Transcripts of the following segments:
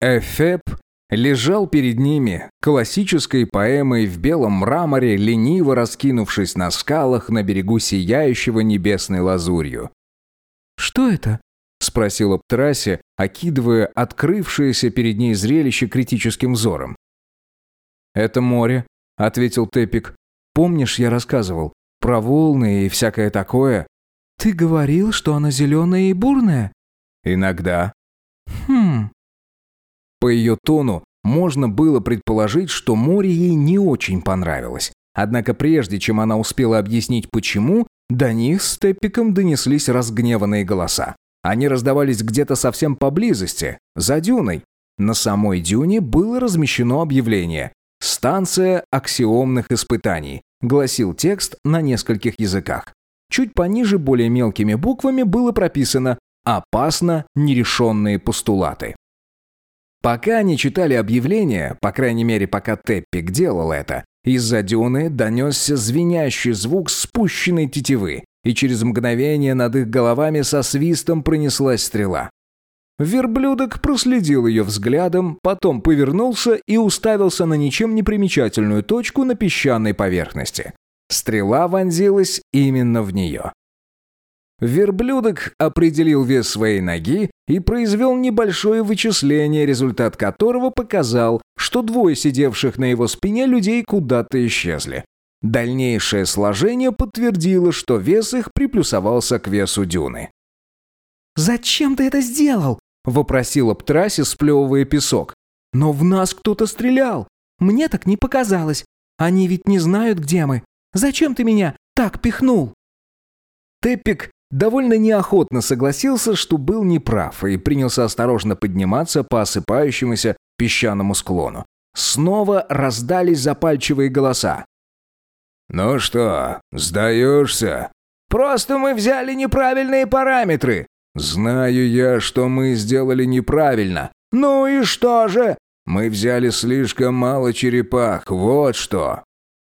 Эфеб лежал перед ними, классической поэмой в белом мраморе, лениво раскинувшись на скалах на берегу сияющего небесной лазурью. «Что это?» — спросила Птрасси, окидывая открывшееся перед ней зрелище критическим взором. «Это море», — ответил Теппик. «Помнишь, я рассказывал про волны и всякое такое?» «Ты говорил, что оно зеленое и бурное?» «Иногда». «Хм...» По ее тону можно было предположить, что море ей не очень понравилось. Однако прежде чем она успела объяснить почему, до них с Теппиком донеслись разгневанные голоса. Они раздавались где-то совсем поблизости, за дюной. На самой дюне было размещено объявление «Станция аксиомных испытаний», гласил текст на нескольких языках. Чуть пониже более мелкими буквами было прописано «Опасно нерешенные постулаты». Пока они читали объявление, по крайней мере, пока Теппик делал это, из-за дюны донесся звенящий звук спущенной тетивы, и через мгновение над их головами со свистом пронеслась стрела. Верблюдок проследил ее взглядом, потом повернулся и уставился на ничем не примечательную точку на песчаной поверхности. Стрела вонзилась именно в нее. Верблюдок определил вес своей ноги и произвел небольшое вычисление, результат которого показал, что двое сидевших на его спине людей куда-то исчезли. Дальнейшее сложение подтвердило, что вес их приплюсовался к весу дюны. «Зачем ты это сделал?» — вопросила Птрасси, сплевывая песок. «Но в нас кто-то стрелял. Мне так не показалось. Они ведь не знают, где мы. Зачем ты меня так пихнул?» Теппик довольно неохотно согласился, что был неправ, и принялся осторожно подниматься по осыпающемуся песчаному склону. Снова раздались запальчивые голоса. «Ну что, сдаешься?» «Просто мы взяли неправильные параметры». «Знаю я, что мы сделали неправильно». «Ну и что же?» «Мы взяли слишком мало черепах, вот что».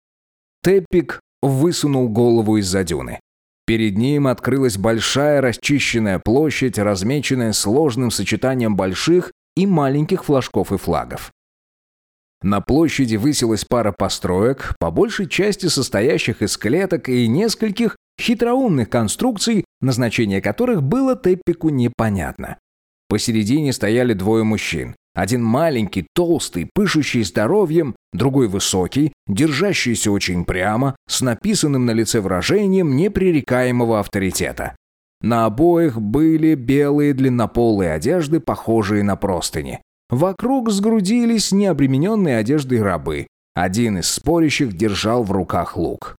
Теппик высунул голову из-за дюны. Перед ним открылась большая расчищенная площадь, размеченная сложным сочетанием больших и маленьких флажков и флагов. На площади высилась пара построек, по большей части состоящих из клеток и нескольких хитроумных конструкций, назначение которых было Теппику непонятно. Посередине стояли двое мужчин. Один маленький, толстый, пышущий здоровьем, другой высокий, держащийся очень прямо, с написанным на лице выражением непререкаемого авторитета. На обоих были белые длиннополые одежды, похожие на простыни. Вокруг сгрудились необремененные одеждой рабы. Один из спорящих держал в руках лук.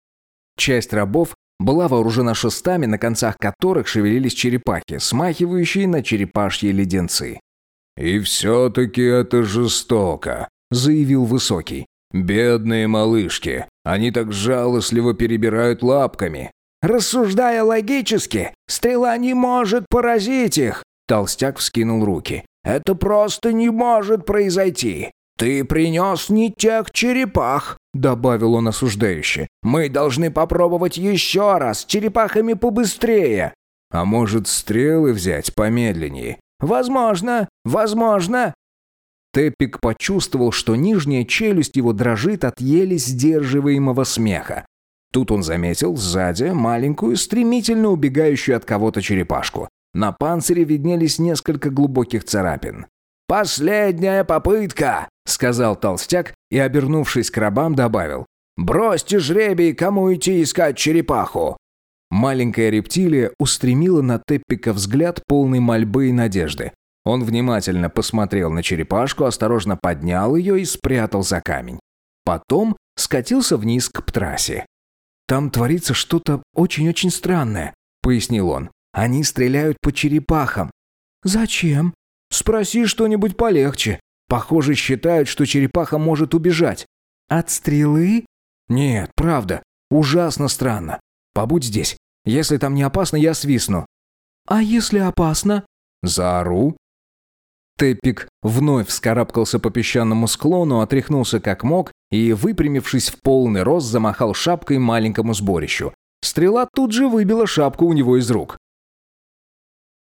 Часть рабов была вооружена шестами, на концах которых шевелились черепахи, смахивающие на черепашьи леденцы. «И все-таки это жестоко», — заявил Высокий. «Бедные малышки, они так жалостливо перебирают лапками». «Рассуждая логически, стрела не может поразить их», — Толстяк вскинул руки. «Это просто не может произойти. Ты принес не тех черепах», — добавил он осуждающе. «Мы должны попробовать еще раз, с черепахами побыстрее». «А может, стрелы взять помедленнее?» «Возможно, возможно». Теппик почувствовал, что нижняя челюсть его дрожит от еле сдерживаемого смеха. Тут он заметил сзади маленькую, стремительно убегающую от кого-то черепашку. На панцире виднелись несколько глубоких царапин. «Последняя попытка», — сказал толстяк и, обернувшись к рабам, добавил. «Бросьте жребий, кому идти искать черепаху». Маленькая рептилия устремила на Теппика взгляд полный мольбы и надежды. Он внимательно посмотрел на черепашку, осторожно поднял ее и спрятал за камень. Потом скатился вниз к Птрасси. «Там творится что-то очень-очень странное», — пояснил он. «Они стреляют по черепахам». «Зачем?» «Спроси что-нибудь полегче. Похоже, считают, что черепаха может убежать». «От стрелы?» «Нет, правда. Ужасно странно. Побудь здесь. Если там не опасно, я свистну». «А если опасно?» «Заору». Теппик вновь вскарабкался по песчаному склону, отряхнулся как мог и, выпрямившись в полный рост, замахал шапкой маленькому сборищу. Стрела тут же выбила шапку у него из рук.